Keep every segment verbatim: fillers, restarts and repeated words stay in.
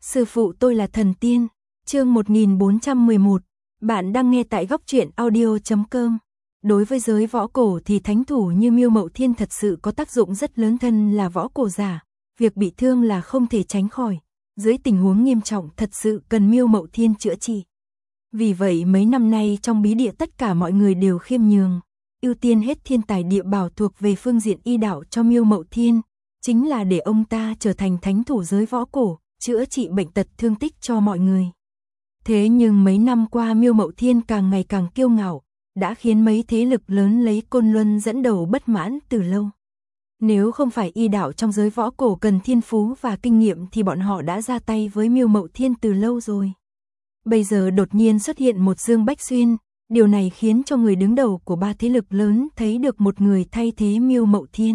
Sư phụ tôi là thần tiên. Chương một nghìn bốn trăm mười một. Bạn đang nghe tại góc truyện audio chấm com. Đối với giới võ cổ thì thánh thủ như Miêu Mậu Thiên thật sự có tác dụng rất lớn, thân là võ cổ giả, việc bị thương là không thể tránh khỏi. Dưới tình huống nghiêm trọng thật sự cần Miêu Mậu Thiên chữa trị. Vì vậy mấy năm nay trong bí địa tất cả mọi người đều khiêm nhường, ưu tiên hết thiên tài địa bảo thuộc về phương diện y đạo cho Miêu Mậu Thiên, chính là để ông ta trở thành thánh thủ giới võ cổ, chữa trị bệnh tật thương tích cho mọi người. Thế nhưng mấy năm qua Miêu Mậu Thiên càng ngày càng kiêu ngạo, đã khiến mấy thế lực lớn lấy Côn Luân dẫn đầu bất mãn từ lâu. Nếu không phải y đạo trong giới võ cổ cần thiên phú và kinh nghiệm thì bọn họ đã ra tay với Miêu Mậu Thiên từ lâu rồi. Bây giờ đột nhiên xuất hiện một Dương Bách Xuyên, điều này khiến cho người đứng đầu của ba thế lực lớn thấy được một người thay thế Miêu Mậu Thiên.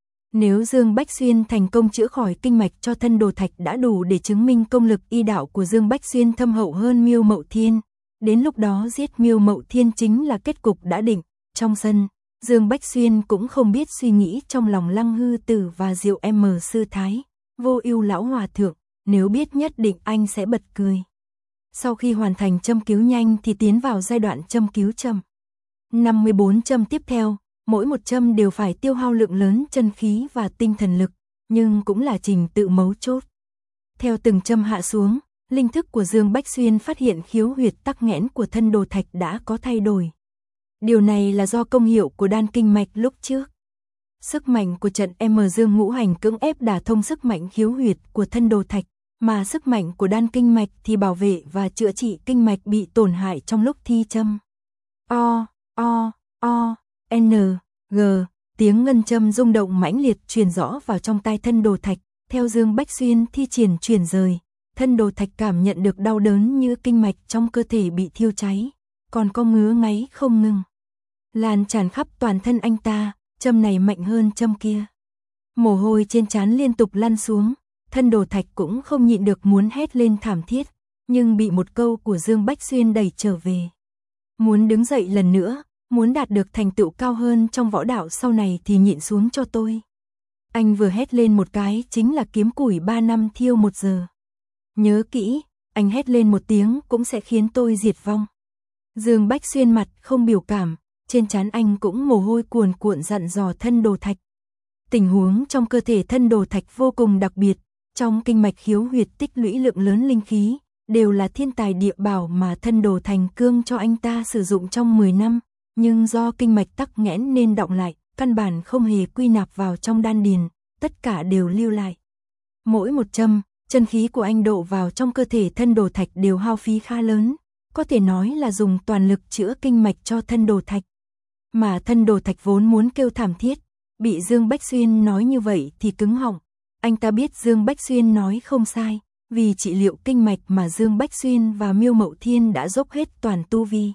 Nếu Dương Bách Xuyên thành công chữa khỏi kinh mạch cho thân đồ thạch đã đủ để chứng minh công lực y đạo của Dương Bách Xuyên thâm hậu hơn Miêu Mậu Thiên. Đến lúc đó giết Miêu Mậu Thiên chính là kết cục đã định. Trong sân, Dương Bách Xuyên cũng không biết suy nghĩ trong lòng Lăng Hư Tử và Diệu M Sư Thái, Vô Ưu lão hòa thượng, nếu biết nhất định anh sẽ bật cười. Sau khi hoàn thành châm cứu nhanh thì tiến vào giai đoạn châm cứu chậm. năm mươi bốn châm tiếp theo, mỗi một châm đều phải tiêu hao lượng lớn chân khí và tinh thần lực, nhưng cũng là trình tự mấu chốt. Theo từng châm hạ xuống, linh thức của Dương Bách Xuyên phát hiện khiếu huyệt tắc nghẽn của thân đồ thạch đã có thay đổi. Điều này là do công hiệu của đan kinh mạch lúc trước. Sức mạnh của trận M Dương ngũ hành cưỡng ép đả thông sức mạnh khiếu huyệt của thân đồ thạch, mà sức mạnh của đan kinh mạch thì bảo vệ và chữa trị kinh mạch bị tổn hại trong lúc thi châm. O, O, O, N, G, tiếng ngân châm rung động mãnh liệt truyền rõ vào trong tai thân đồ thạch, theo Dương Bách Xuyên thi triển truyền rời, thân đồ thạch cảm nhận được đau đớn như kinh mạch trong cơ thể bị thiêu cháy, còn có ngứa ngáy không ngừng, lan tràn khắp toàn thân anh ta, châm này mạnh hơn châm kia. Mồ hôi trên trán liên tục lăn xuống, thân đồ thạch cũng không nhịn được muốn hét lên thảm thiết, nhưng bị một câu của Dương Bách Xuyên đẩy trở về. Muốn đứng dậy lần nữa, muốn đạt được thành tựu cao hơn trong võ đạo sau này thì nhịn xuống cho tôi. Anh vừa hét lên một cái chính là kiếm củi ba năm thiêu một giờ. Nhớ kỹ, anh hét lên một tiếng cũng sẽ khiến tôi diệt vong. Dương Bách Xuyên mặt không biểu cảm, trên trán anh cũng mồ hôi cuồn cuộn dặn dò thân đồ thạch. Tình huống trong cơ thể thân đồ thạch vô cùng đặc biệt, trong kinh mạch khiếu huyệt tích lũy lượng lớn linh khí, đều là thiên tài địa bảo mà thân đồ thành cương cho anh ta sử dụng trong mười năm, nhưng do kinh mạch tắc nghẽn nên đọng lại, căn bản không hề quy nạp vào trong đan điền, tất cả đều lưu lại. Mỗi một châm, chân khí của anh độ vào trong cơ thể thân đồ thạch đều hao phí khá lớn, có thể nói là dùng toàn lực chữa kinh mạch cho thân đồ thạch. Mà thân đồ thạch vốn muốn kêu thảm thiết, bị Dương Bách Xuyên nói như vậy thì cứng họng. Anh ta biết Dương Bách Xuyên nói không sai, vì trị liệu kinh mạch mà Dương Bách Xuyên và Miêu Mậu Thiên đã dốc hết toàn tu vi.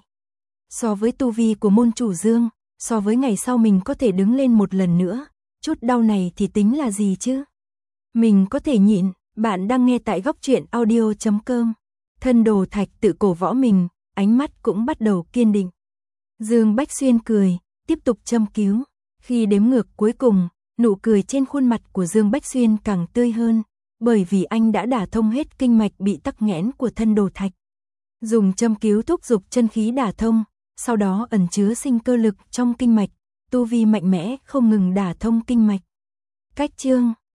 So với tu vi của môn chủ Dương, so với ngày sau mình có thể đứng lên một lần nữa, chút đau này thì tính là gì chứ? Mình có thể nhịn. Bạn đang nghe tại góc truyện audio chấm com. Thân đồ thạch tự cổ võ mình, ánh mắt cũng bắt đầu kiên định. Dương Bách Xuyên cười, tiếp tục châm cứu. Khi đếm ngược cuối cùng, nụ cười trên khuôn mặt của Dương Bách Xuyên càng tươi hơn, bởi vì anh đã đả thông hết kinh mạch bị tắc nghẽn của thân đồ thạch. Dùng châm cứu thúc giục chân khí đả thông, sau đó ẩn chứa sinh cơ lực trong kinh mạch, tu vi mạnh mẽ không ngừng đả thông kinh mạch. Cách chương